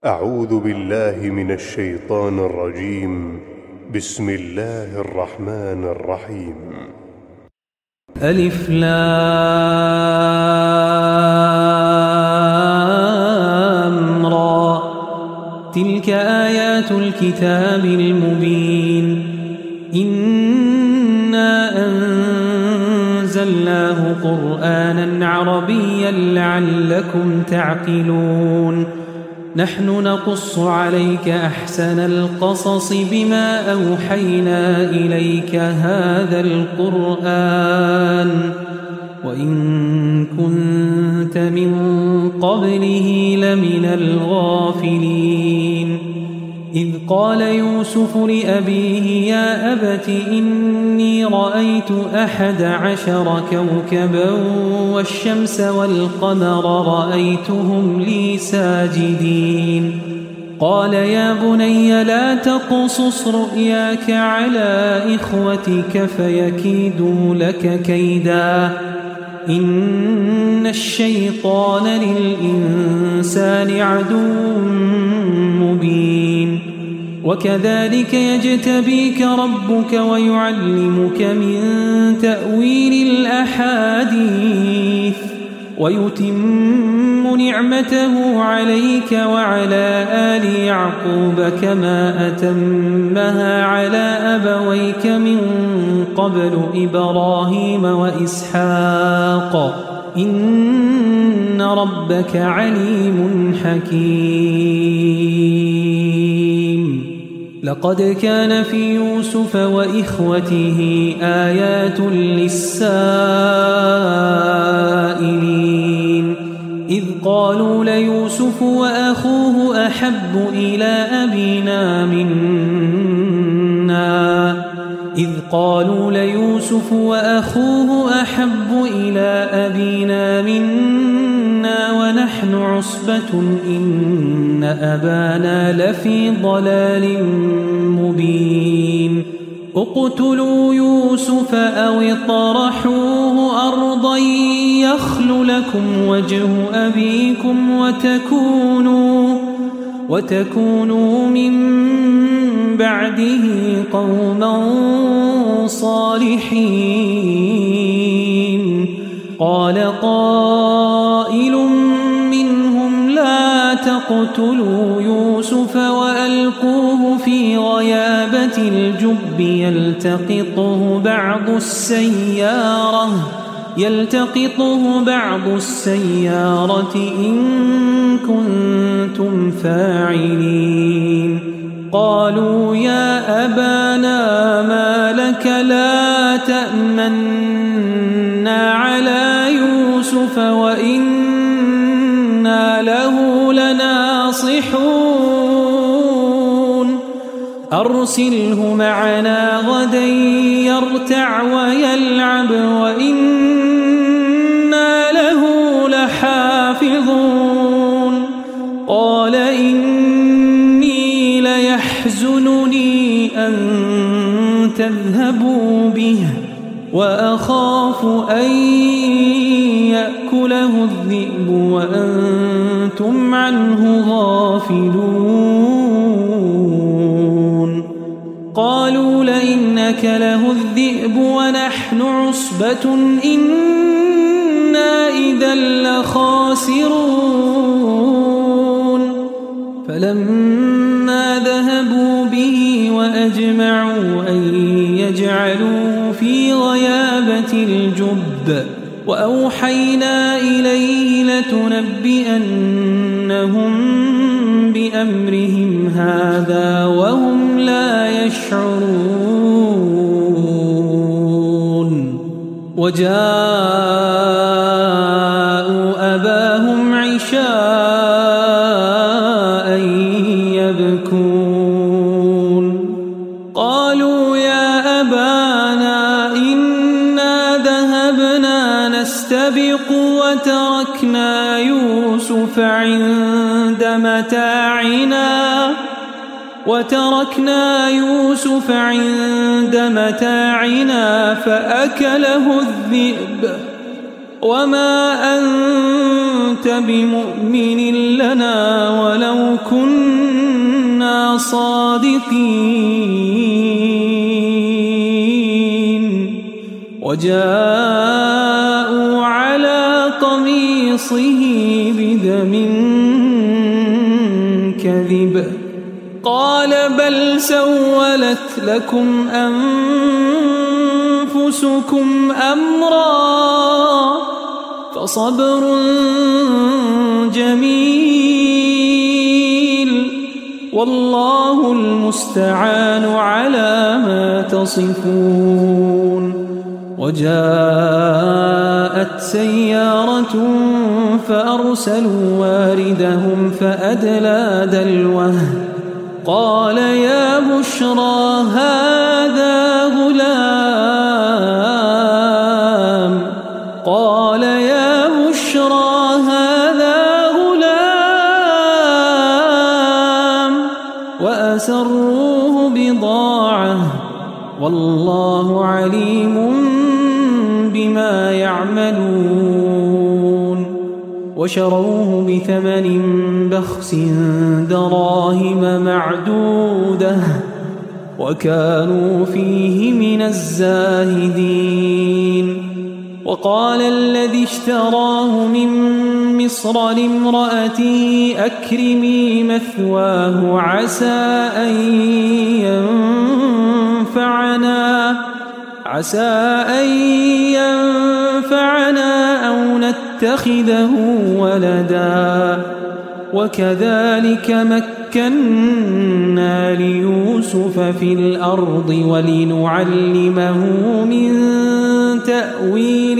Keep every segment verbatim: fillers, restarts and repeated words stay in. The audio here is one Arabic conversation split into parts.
أعوذ بالله من الشيطان الرجيم. بسم الله الرحمن الرحيم. ألف لام را. تلك آيات الكتاب المبين. إنا أنزلناه قرآنا عربيا لعلكم تعقلون. نحن نقص عليك أحسن القصص بما أوحينا إليك هذا القرآن وإن كنت من قبله لمن الغافلين. إذ قال يوسف لأبيه يا أبت إني رأيت أحد عشر كوكبا والشمس والقمر رأيتهم لي ساجدين. قال يا بني لا تقصص رؤياك على إخوتك فيكيدوا لك كيدا إن الشيطان للإنسان عدو مبين. وكذلك يجتبيك ربك ويعلمك من تأويل الأحاديث ويتم نعمته عليك وعلى آل يعقوب كما أتمها على أبويك من قبل إبراهيم وإسحاق إن ربك عليم حكيم. لقد كان في يوسف وإخوته آيات للسائلين إذ قالوا ليوسف وأخوه أحب إلى أبينا منا إذ قالوا ليوسف وأخوه أحب إلى أبينا منا ونحن عصبة إن أبانا لفي ضلال مبين. اقتلوا يوسف أو اطرحوه أرضا يخل لكم وجه أبيكم وتكونوا وتكونوا من بعده قوما صالحين. قال قائل منهم لا تقتلوا يوسف وألقوه في غيابة الجب يلتقطه بعض السيارة يلتقطه بعض السيارة إن كنتم فاعلين. قالوا يا أبانا ما لك لا تأمنا على يوسف وإنا له لناصحون أرسله معنا غدا يرتع ويلعب وإنا له لحافظون. قال إني ليحزنني أن تذهبوا به وأخاف أن يأكله الذئب وأنتم عنه غافلون. قالوا لئن أكله الذئب ونحن عصبة إنا إذا لخاسرون. فلما ذهبوا به وأجمعوا أن يجعلوه في غيابة الجب وأوحينا إليه لتنبئنهم بأمرهم هذا وهم لا يشعرون. وجاءوا أباهم عشاء يبكون. قالوا يا أبانا إنا ذهبنا نستبق وتركنا يوسف عند متاعنا وتركنا يوسف عند متاعنا فأكله الذئب وما أنت بمؤمن لنا ولو كنا صادقين. وجاءوا على قميصه بدم كذب قال بل سولت لكم أنفسكم أمرا فصبر جميل والله المستعان على ما تصفون. وجاءت سيارة فأرسلوا واردهم فأدلى دلوه قال يا بشرى هذا غلام قال يا بشرى هذا غلام وأسروه بضاعة والله عليم بما يعملون. وشروه بثمن بخس دراهم معدودة وكانوا فيه من الزاهدين. وقال الذي اشتراه من مصر لامرأته أكرمي مثواه عسى أن ينفعنا عسى أن ينفعنا أو نتخذه ولدا وكذلك مكنا ليوسف في الأرض ولنعلمه من تأويل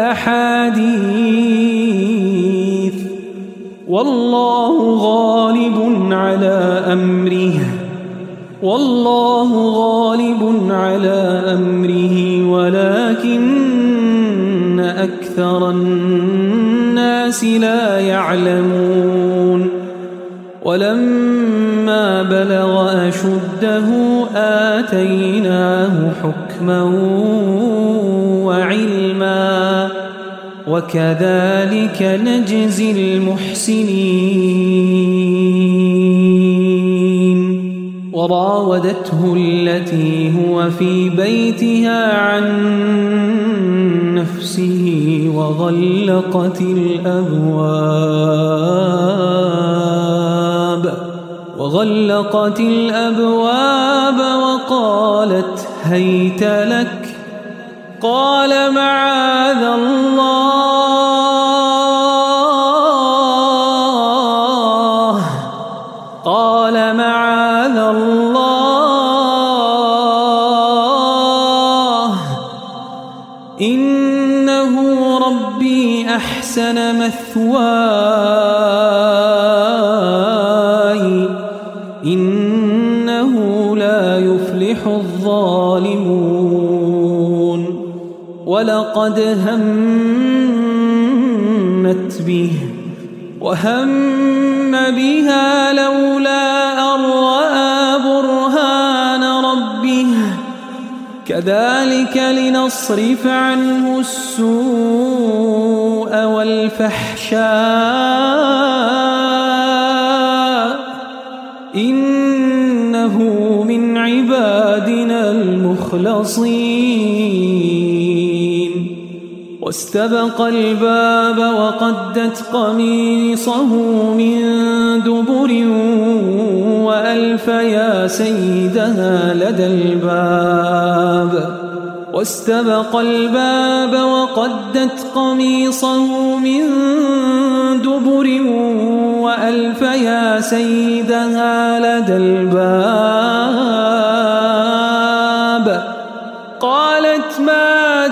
الأحاديث والله غالب على أمره والله غالب على أمره ولكن أكثر الناس لا يعلمون. ولما بلغ أشده آتيناه حكما وعلما وكذلك نجزي المحسنين. وراودته التي هو في بيتها عن نفسه وغلقت الأبواب وغلقت الأبواب وقالت هيت لك قال معاذ الله قال معاذ الله إنه ربي أحسن مثواي إنه لا يفلح الظالمون. ولقد همت به وهم بها لولا أن رأى برهان ربه كذلك لنصرف عنه السوء والفحشاء إنه من عبادنا المخلصين. واستبق الباب وقدت قميصه من دبر وألف يا سيدها لدى الباب واستبق الباب وقدت قميصه من دبر وألف يا سيدها لدى الباب قالت ما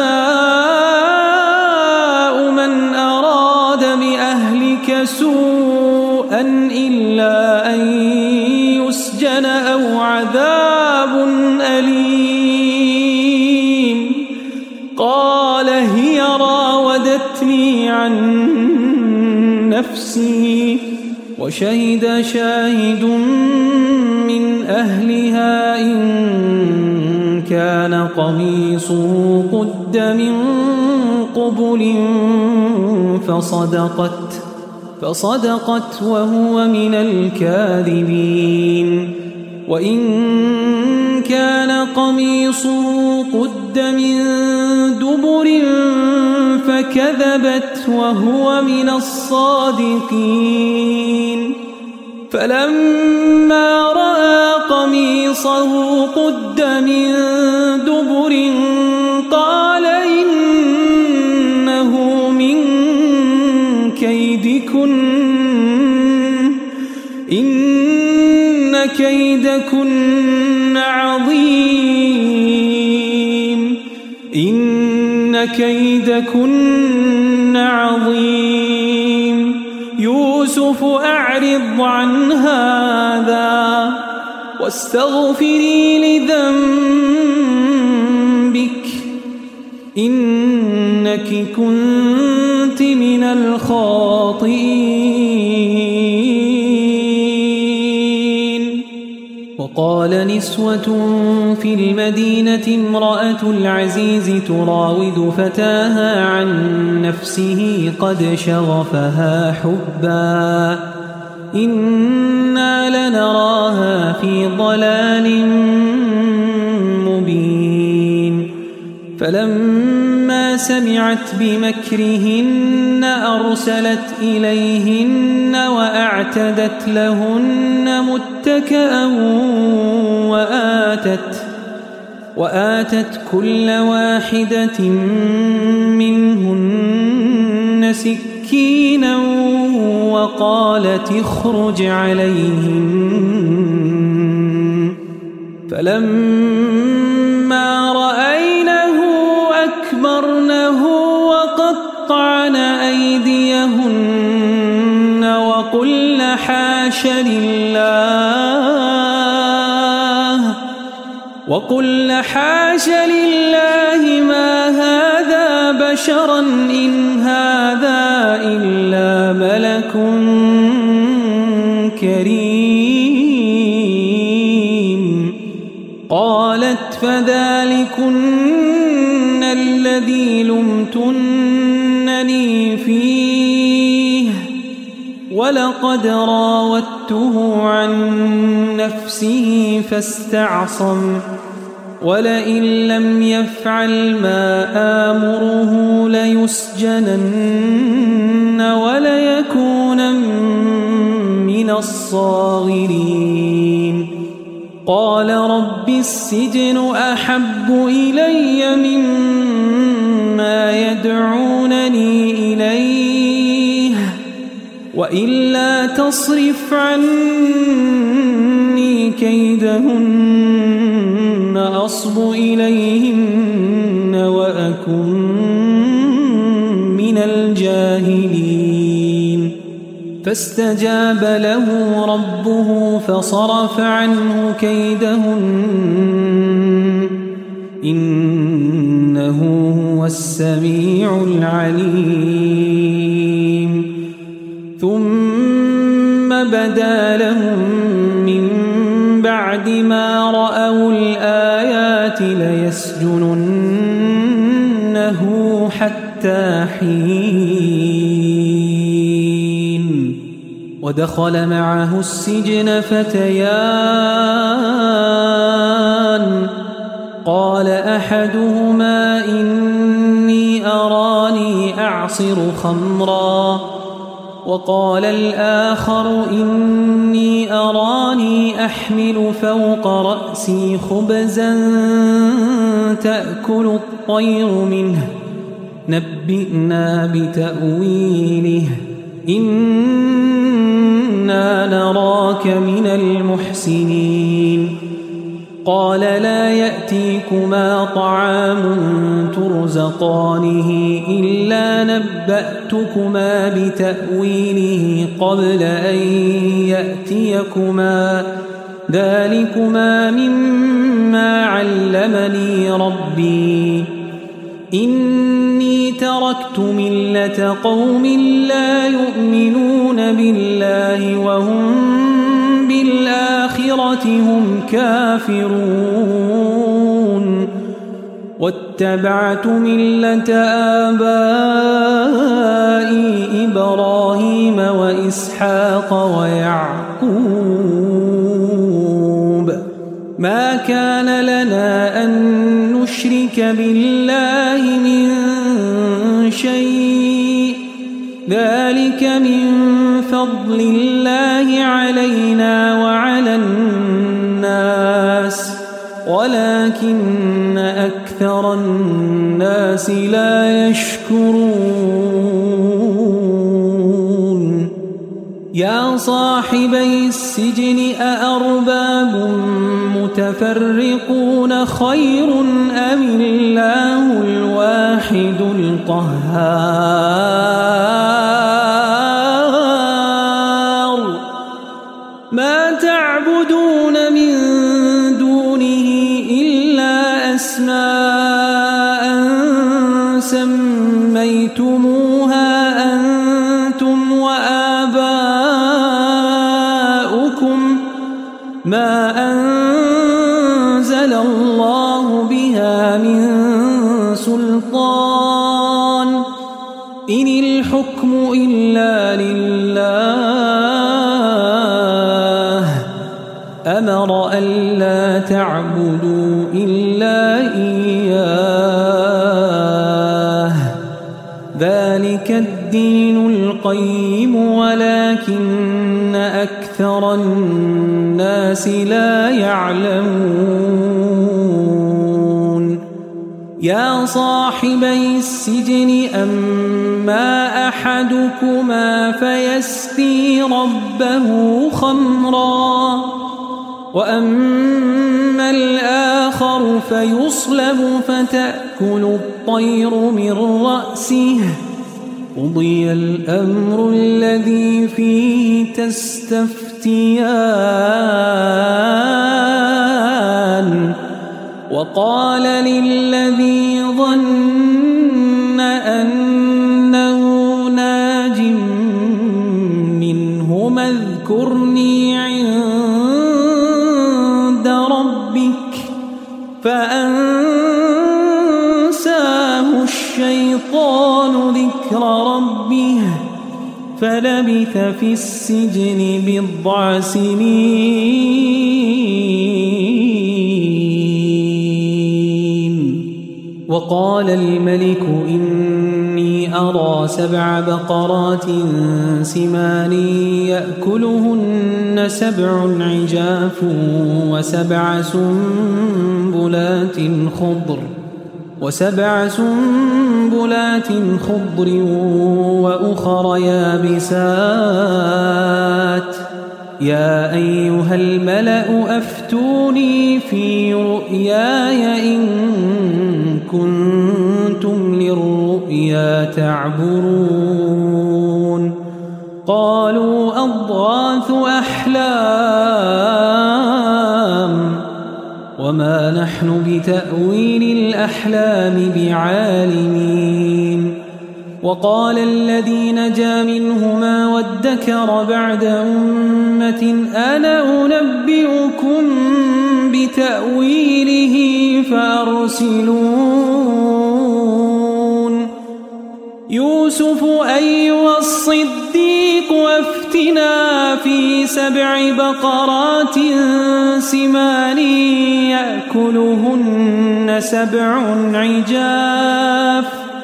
جزاء من أراد بأهلك سوءا إلا أن يسجن أو عذاب أليم قال هي راودتني عن نفسي وشهد شاهد من أهلها إن كان قميصه قد من قبل فصدقت فصدقت وهو من الكاذبين وإن كان قميصه قد من دبر فكذبت وهو من الصادقين فلما رأى قميصه قد من دبر قال إنه من كيدكن إن كيدكن عظيم إن كيدكن عظيم يوسف أعرض عن هذا واستغفري لذنبك إنك كنت من الخاطئين. وقال نسوة في المدينة امرأة العزيز تراود فتاها عن نفسه قد شغفها حبا إنا لنراها في ضلال مبين. فلما سمعت بمكرهن أرسلت إليهن وأعتدت لهن متكئا وآتت وآتت كل واحدة منهن سكينا وقالت اخرج عليهم. فلما رأينه أكبرنه وقطعن أيديهن وقلن حاش لله وقلن حاش لله ما هذا بشرا إن هذا إلا ملك كريم. قالت فذلكن الذي لمتنني فيه ولقد راودته عن نفسه فاستعصم ولئن لم يفعل ما آمره ليسجنن وليكون من الصاغرين. قال رب السجن أحب إلي مما يدعونني إليه وإلا تصرف عني كيدهن أصب إليهن وأكن من الجاهلين. فاستجاب له ربه فصرف عنه كيدهن إنه هو السميع العليم. ثم بدا لهم من بعد ما رأوا الآيات ليسجننه حتى حين. ودخل معه السجن فتيان قال أحدهما إني أراني أعصر خمرا وقال الآخر إني أراني أحمل فوق رأسي خبزا تأكل الطير منه نبئنا بتأويله إنا نراك من المحسنين. قال لا يأتيكما طعام ترزقانه إلا نبأتكما بتأويله قبل أن يأتيكما ذلكما مما علمني ربي إني تركت ملة قوم لا يؤمنون بالله وهم بالآخرة هم كافرون. واتبعت ملة آبائي إبراهيم وإسحاق ويعقوب ما كان لنا أن نشرك بالله من شيء ذلك من فضل الله علينا وعلى الناس ولكن أكثر الناس لا يشكرون يا صاحبي السجن أأرباب متفرقون خير أم الله الواحد القهار ما تعبدون من دونه إلا أسماء سميتموها أنتم وآباؤكم ما أنزل الله بها من سلطان إن الحكم إلا لله أمر ألا تعبدوا إلا إياه ذلك الدين القيم ولكن أكثر الناس لا يعلمون يا صاحبي السجن أما أحدكما فيسقي ربه خمرا وأما الآخر فيصلب فتأكل الطير من رأسه قضي الأمر الذي فيه تستفتيان وقال للذي ظن أنه ناج منهما اذكرني عند ربك فأنساه الشيطان ذكر ربه فلبث في السجن بضع سنين وقال الملك إني أرى سبع بقرات سمان يأكلهن سبع عجاف وسبع سنبلات خضر وسبع سنبلات خضر وأخر يابسات يا أيها الملأ أفتوني في رؤياي إن كنتم للرؤيا تعبرون قالوا أضغاث أحلام وما نحن بتأويل الأحلام بعالمين وقال الذي نجا منهما وادكر بعد أمة أنا أنبئكم بتأويله فأرسلون يوسف أيها الصديق وافتنا في سبع بقرات سمان يأكلهن سبع عجاف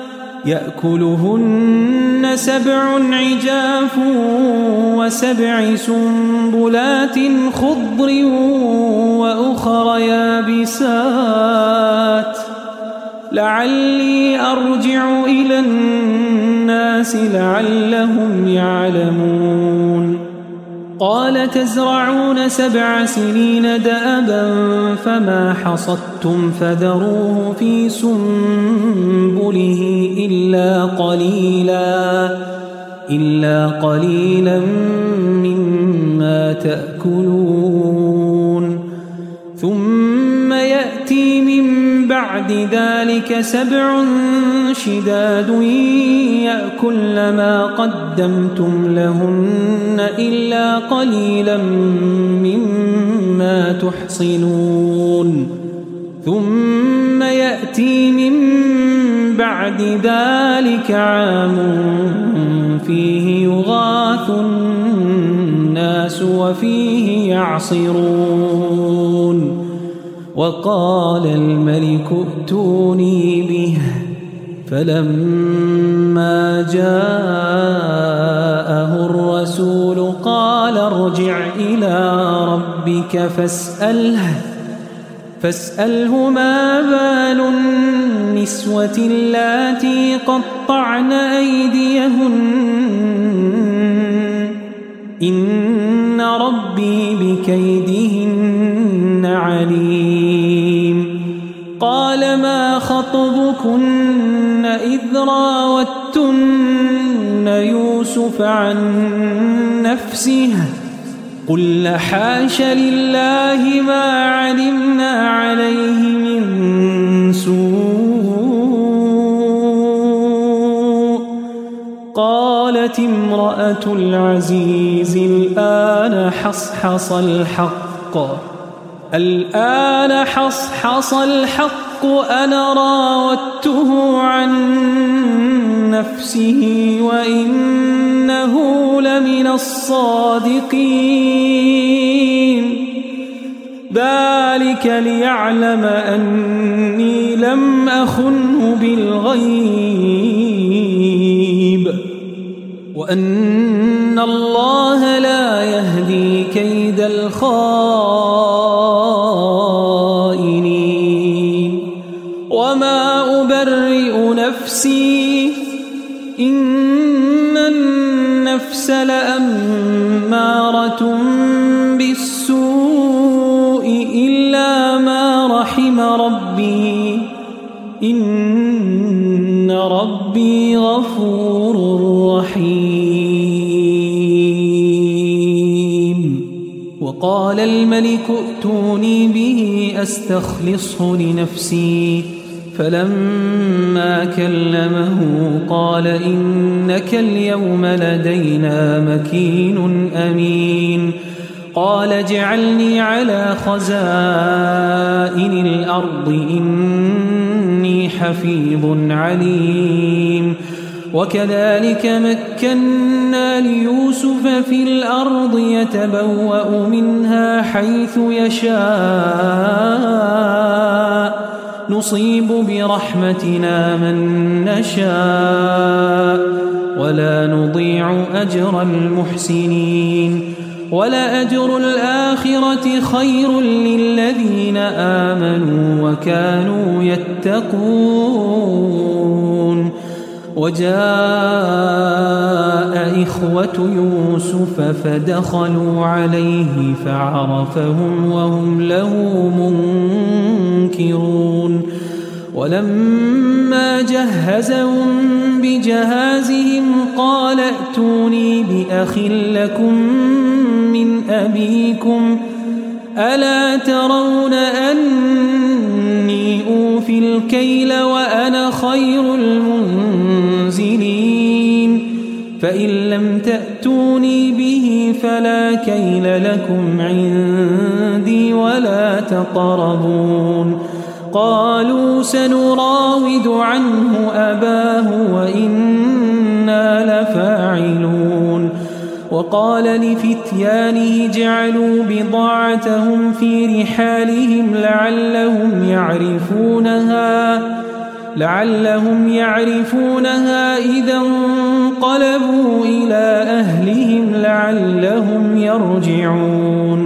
يأكلهن سبع عجاف وسبع سنبلات خضر وأخر يابسات لعلي أرجع إلى الناس لعلهم يعلمون قال تزرعون سبع سنين دأبا فما حصدتم فذروه في سنبله إلا قليلا إلا قليلا مما تأكلون ثم يأتي من بعد ذلك سبع شداد يأكل ما قدمتم لهن إلا قليلا مما تحصنون ثم يأتي من بعد ذلك عام فيه يغاث الناس وفيه يعصرون وقال الملك ائتوني به فلما جاءه الرسول قال ارجع إلى ربك فاسأله فاسأله ما بال النسوة اللاتي قطعن أيديهن إن ربي بكيدهن عليم قال ما خطبكن إذ راوتن يوسف عن نفسه قل حاش لله ما علمنا عليه من سوء قالت امرأة العزيز الآن حصحص الحق الآن حصحص الحق أنا راودته عن نفسه وإنه لمن الصادقين ذلك ليعلم أني لم أخنه بالغيب وأن الله لا يهدي كيد الخائنين وما أبرئ نفسي إن النفس لأمارة بالسوء إلا ما رحم ربي إن ربي غفور رحيم وقال الملك ائتوني به أستخلصه لنفسي فلما كلمه قال إنك اليوم لدينا مكين أمين قال اجعلني على خزائن الأرض إني حفيظ عليم وكذلك مكنا ليوسف في الأرض يتبوأ منها حيث يشاء نصيب برحمتنا من نشاء ولا نضيع أجر المحسنين ولأجر الآخرة خير للذين آمنوا وكانوا يتقون وجاء إخوة يوسف فدخلوا عليه فعرفهم وهم له منكرون ولما جهزهم بجهازهم قال ائتوني بأخ لكم من أبيكم ألا ترون أني أوفي الكيل وأنا خير المنزلين فإن لم تأتوني به فلا كيل لكم عندي ولا تقربون قالوا سنراود عنه أباه وإنا لفاعلون وقال لفتيانه جعلوا بضاعتهم في رحالهم لعلهم يعرفونها لعلهم يعرفونها إذا انقلبوا إلى أهلهم لعلهم يرجعون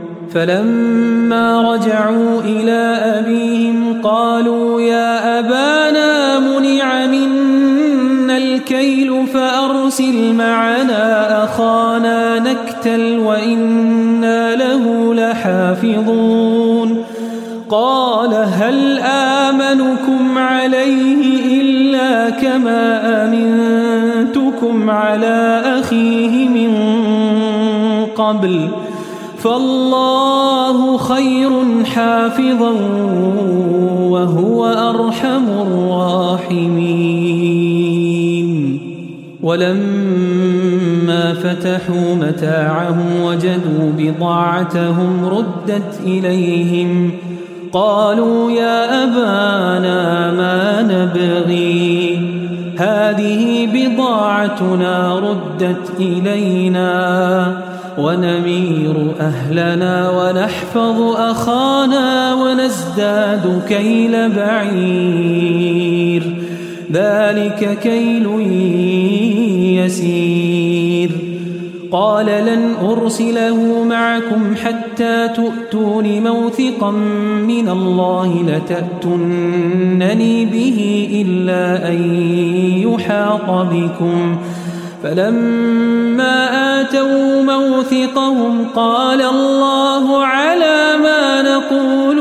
فلما رجعوا إلى أبيهم قالوا يا أبانا منع منا الكيل فأرسل معنا أخانا نكتل وإنا له لحافظون قال هل آمنكم عليه إلا كما أمنتكم على أخيه من قبل فالله خير حافظا وهو أرحم الراحمين ولما فتحوا متاعهم وجدوا بضاعتهم ردت إليهم قالوا يا أبانا ما نبغي هذه بضاعتنا ردت إلينا ونمير أهلنا ونحفظ أخانا ونزداد كيل بعير ذلك كيل يسير قال لن أرسله معكم حتى تؤتون موثقا من الله لتأتونني به إلا أن يحاط بكم فلما آتوا موثقهم قال الله على ما نقول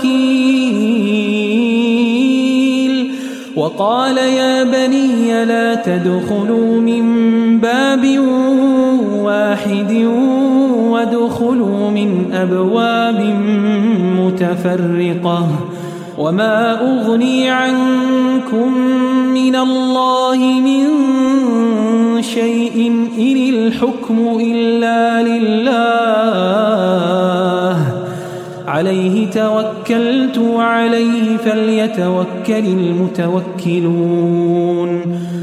وكيل وقال يا بني لا تدخلوا من باب واحد وادخلوا من أبواب متفرقة وما أغني عنكم من الله من شيء إن الحكم إلا لله عليه توكلت وعليه فليتوكل المتوكلون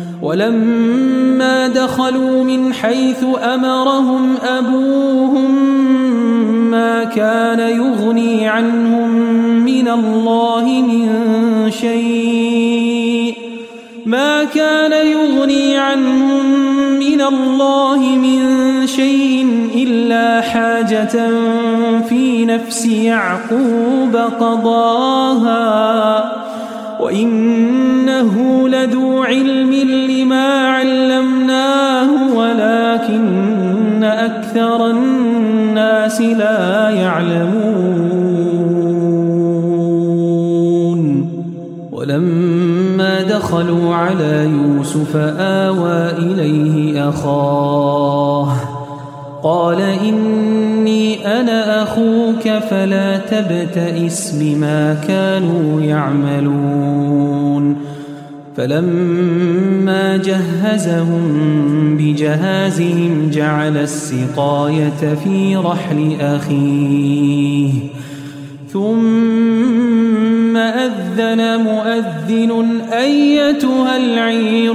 ولما دخلوا من حيث أمرهم أبوهم ما كان يغني عنهم من الله من شيء ما كان يغني عنهم من الله من شيء إلا حاجة في نفس يعقوب قضاها وإنه لذو علم لما علمناه ولكن أكثر الناس لا يعلمون ولما دخلوا على يوسف آوى إليه أخاه قال إني أنا أخوك فلا تبتئس بما كانوا يعملون فلما جهزهم بجهازهم جعل السقاية في رحل أخيه ثم أذن مؤذن أيتها العير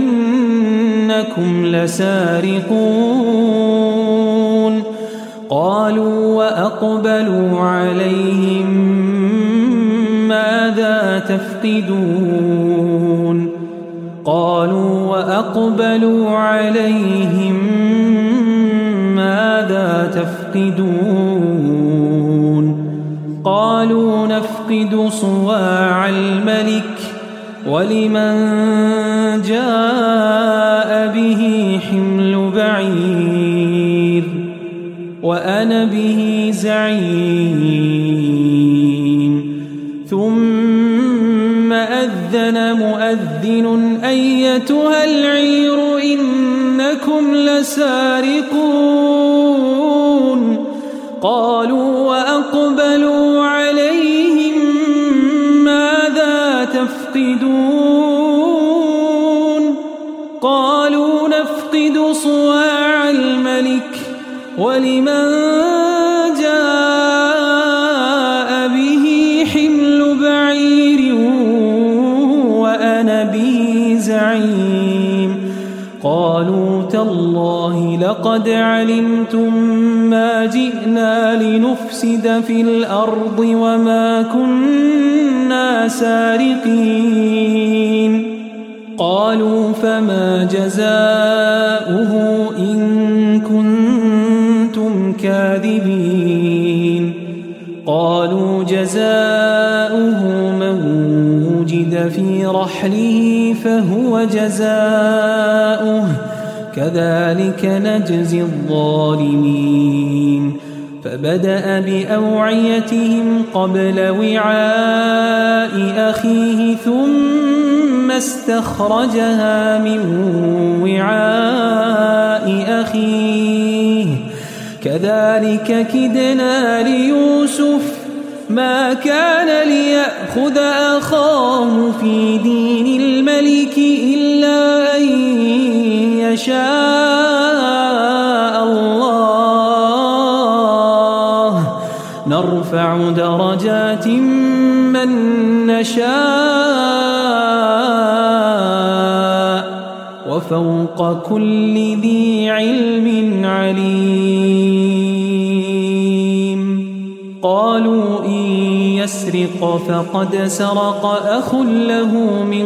إنكم لسارقون قالوا وأقبلوا عليهم ماذا تفقدون قالوا وأقبلوا عليهم ماذا تفقدون قالوا نفقد صواع الملك ولمن جاء به حمل بعير وأنا به زعيم ثم أذن مؤذن أيتها العير إنكم لسارقون قالوا وأقبلوا عليهم ماذا تفقدون قالوا نفقد صواع الملك ولمن جاء به حمل بعير وأنا به زعيم قالوا تالله لقد علمتم ما جئنا لنفسد في الأرض وما كنا سارقين قالوا فما جزاؤه إن كنتم كاذبين قالوا جزاؤه من وجد في رحله فهو جزاؤه كذلك نجزي الظالمين فبدأ بأوعيتهم قبل وعاء أخيه ثم استخرجها من وعاء أخيه كذلك كدنا ليوسف ما كان ليأخذ أخاه في دين الملك إلا أن يشاء الله نرفع درجات من نشاء وفوق كل ذي علم عليم. قالوا إن يسرق فقد سرق أخ له من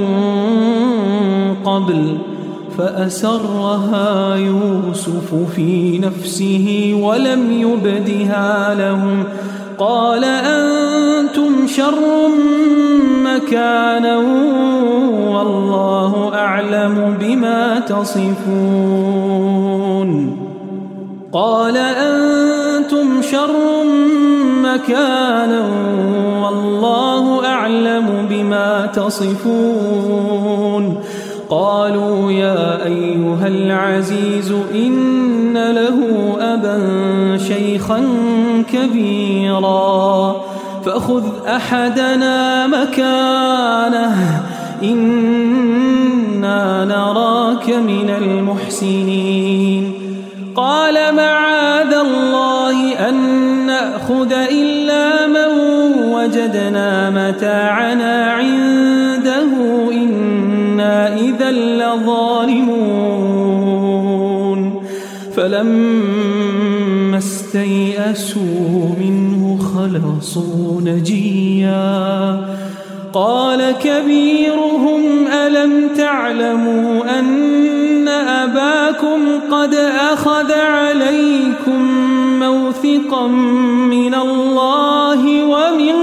قبل فأسرها يوسف في نفسه ولم يبدها لهم قال أنتم شر مكانا والله أعلم بما تصفون. قال أنتم شر مكانا والله أعلم بما تصفون. قالوا يا أيها العزيز إن له أبا شيخا كبيرا فخذ أحدنا مكانه إنا نراك من المحسنين. قال معاذ الله أن نأخذ إلا من وجدنا متاعنا عنده إنا إذا لظالمون. فلما استيئسوا منه خلصوا نجيا قال كبيرهم ألم تعلموا أن أباكم قد أخذ عليكم موثقا من الله ومن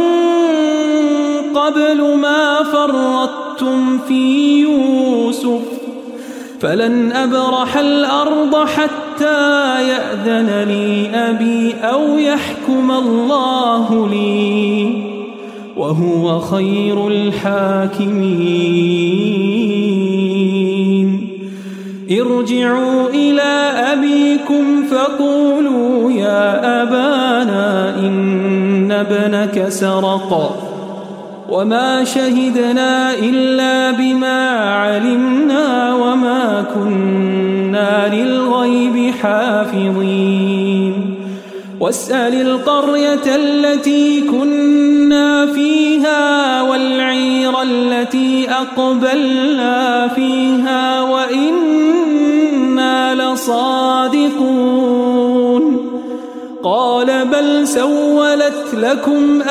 قبل ما فرطتم في يوسف فلن أبرح الأرض حتى يأذن لي أبي أو يحكم الله لي وهو خير الحاكمين. ارجعوا إلى أبيكم فقولوا يا أبانا إن ابنك سرق وما شهدنا إلا بما علمنا وما كنا للغيب حافظين. واسأل القرية التي كنا فيها والعير التي أقبلنا فيها وإنا لصادقون. قال بل سولت لكم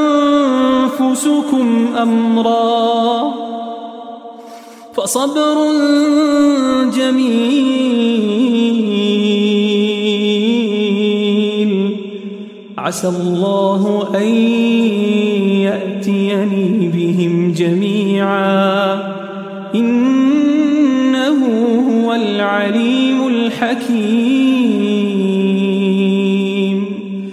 أنفسكم أمرا فصبر جميل عسى الله أن يأتيني بهم جميعا إنه هو العليم الحكيم.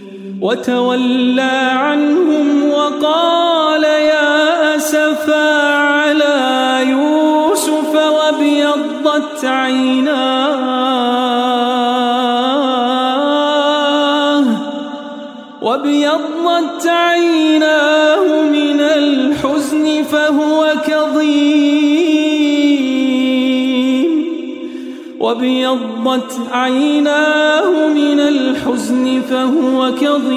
وتولى عنهم وقال يا أسفا على يوسف وابيضت عيناه وابيضت عيناه من الحزن فهو كظيم وابيضت عيناه من الحزن فهو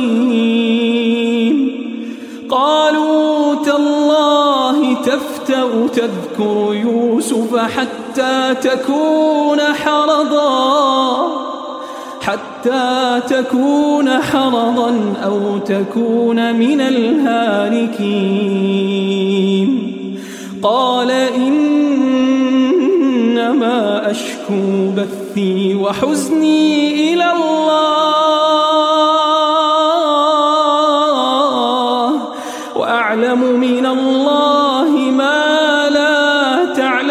كظيم. قالوا تالله تفتأ تذكر يوسف حتى تكون حرضا حتى تكون حرضا أو تكون من الهالكين. قال إنما أشكو بثي وحزني إلى الله وأعلم من الله ما لا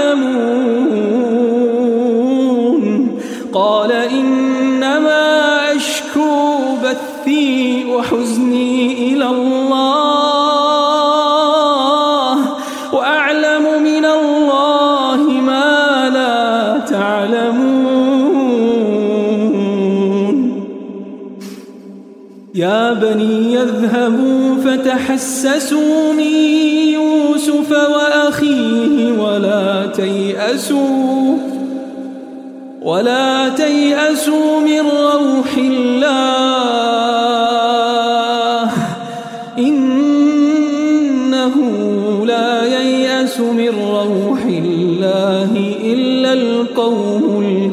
تعلمون. قال إنما أشكو بثي وحزني إلى الله وأعلم من الله ما لا تعلمون. يا بني يذهبوا فتحسسوا من يوسف وأخيه ولا تيأسوا ولا تيأسوا من روح الله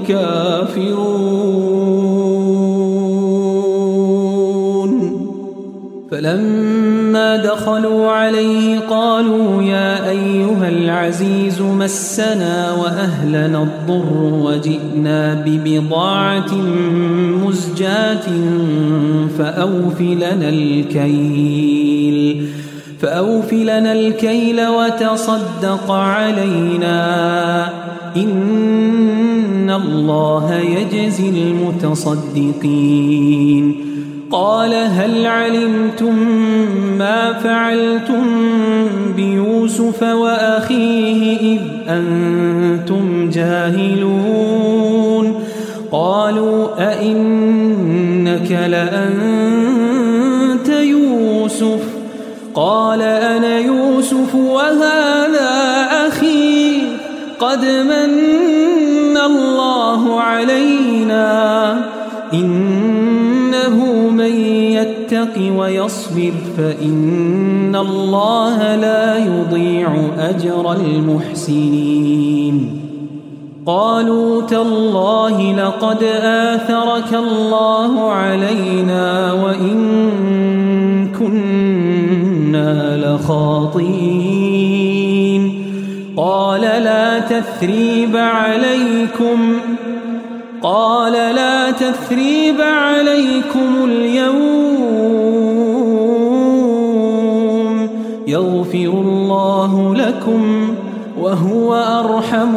الكافرون فلما دخلوا عليه قالوا يا أيها العزيز مسنا وأهلنا الضر وجئنا ببضاعة مزجاة فأوف لنا الكيل فأوف لنا الكيل وتصدق علينا إن الله يجزي المتصدقين قال هل علمتم ما فعلتم بيوسف وأخيه إذ أنتم جاهلون قالوا أئنك لأنت يوسف قال أنا يوسف وهذا أخي قد من الله علينا إنه من يتق ويصبر فإن الله لا يضيع أجر المحسنين قالوا تالله لقد آثرك الله علينا وإن كنا لخاطئين قال لا تثريب عليكم قال لا تثريب عليكم اليوم يغفر الله لكم وهو أرحم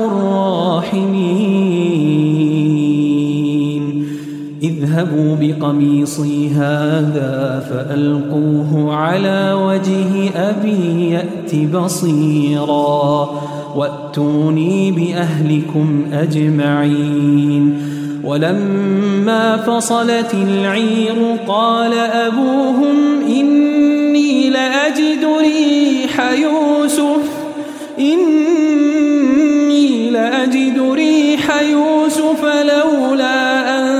الراحمين اذهبوا بقميصي هذا فألقوه على وجه أبي يأت بصيرا وأتوني بأهلكم أجمعين ولما فصلت العير قال أبوهم إني لأجد ريح يوسف إني لأجد ريح يوسف لولا أن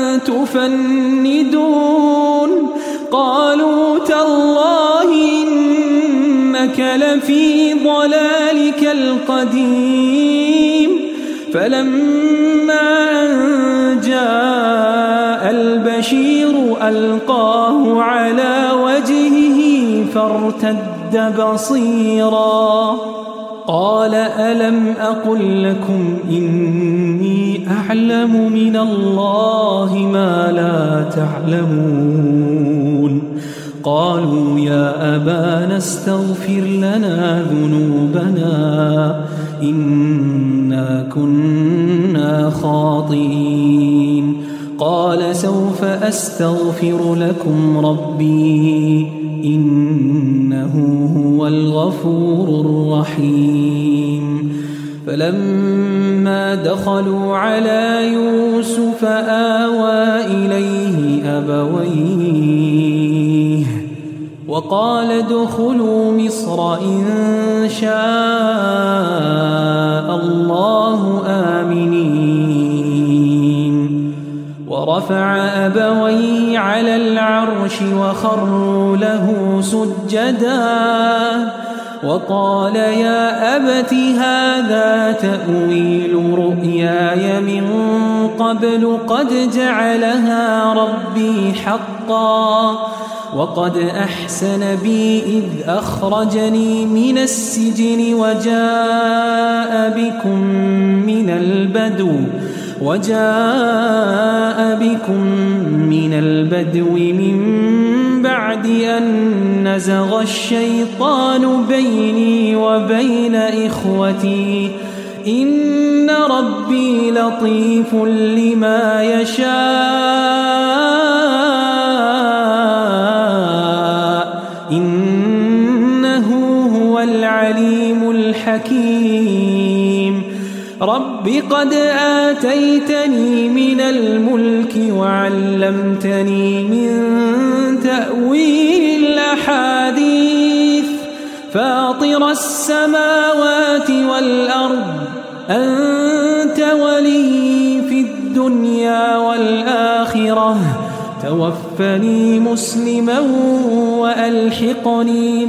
تفندون قالوا تالله إنك لفي ضلالك القديم فلما أن جاء البشير ألقاه على وجهه فارتد بصيرا قال ألم أقل لكم إني أعلم من الله ما لا تعلمون قالوا يا أبانا استغفر لنا ذنوبنا إنا كنا خاطئين قال سوف أستغفر لكم ربي إنه هو الغفور الرحيم فلما دخلوا على يوسف آوى إليه أبويه وقال ادخلوا مصر إن شاء الله آمنين ورفع أبويه على العرش وخروا له سجدا وقال يا أبت هذا تأويل رؤياي من قبل قد جعلها ربي حقا وقد أحسن بي إذ أخرجني من السجن وجاء بكم من البدو وجاء بكم من البدو من بعد أن نزغ الشيطان بيني وبين إخوتي إن ربي لطيف لما يشاء إنه هو العليم الحكيم رب قد آتيتني من الملك وعلمتني من تأويل الأحاديث فاطر السماوات والأرض أنت ولي في الدنيا والآخرة توفني مسلما وألحقني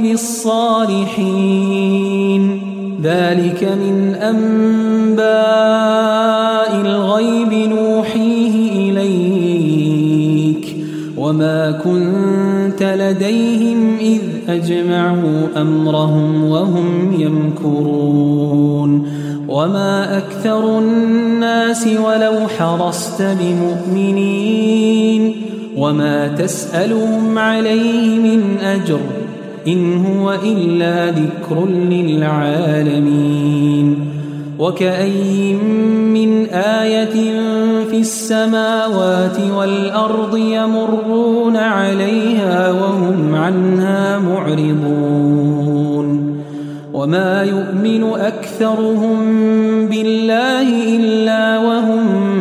بالصالحين ذلك من أنباء الغيب الغيب نوحيه إليك وما كنت لديهم إذ أجمعوا أمرهم وهم يمكرون وما أكثر الناس ولو حرصت بمؤمنين وما تسألهم عليه من أجر إن هو إلا ذكر للعالمين وكأي من آية في السماوات والأرض يمرون عليها وهم عنها معرضون وما يؤمن أكثرهم بالله إلا وهم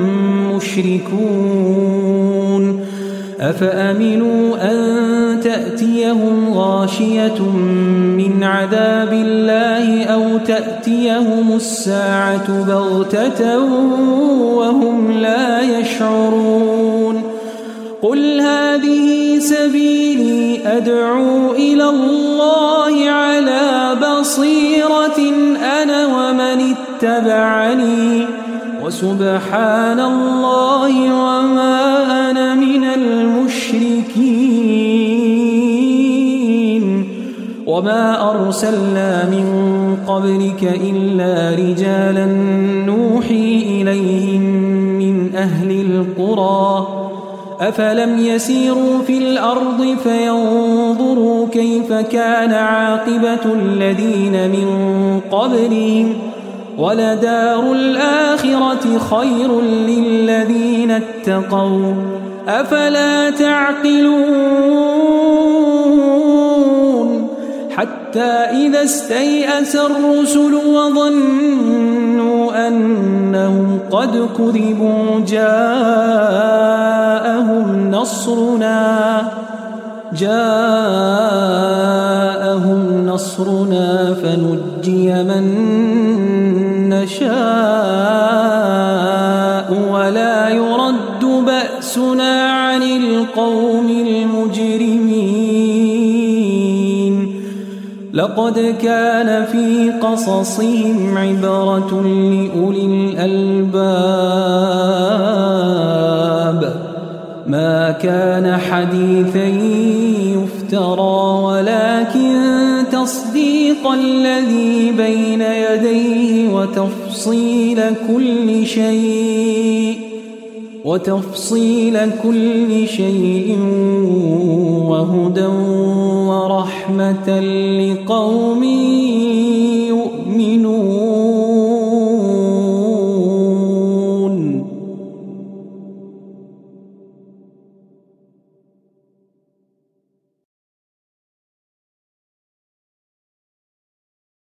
مشركون أفأمنوا أن تأتيهم غاشية من عذاب الله أو تأتيهم الساعة بغتة وهم لا يشعرون قل هذه سبيلي أدعو إلى الله على بصيرة أنا ومن اتبعني وسبحان الله وما أنا من المشركين وما أرسلنا من قبلك إلا رجالا نوحي إليهم من أهل القرى أفلم يسيروا في الأرض فينظروا كيف كان عاقبة الذين من قبلهم ولدار الآخرة خير للذين اتقوا أفلا تعقلون حتى إذا استيأس الرسل وظنوا أنهم قد كذبوا جاءهم نصرنا جاءهم نصرنا فنجي من نشاء ولا يرد بأسنا عن القوم المجرمين لقد كان في قصصهم عبرة لأولي الألباب ما كان حديثا يفترى ولكن تصديق الذي بين يديه وتفصيل كل شيء وتفصيل كل شيء وهدى ورحمة لقوم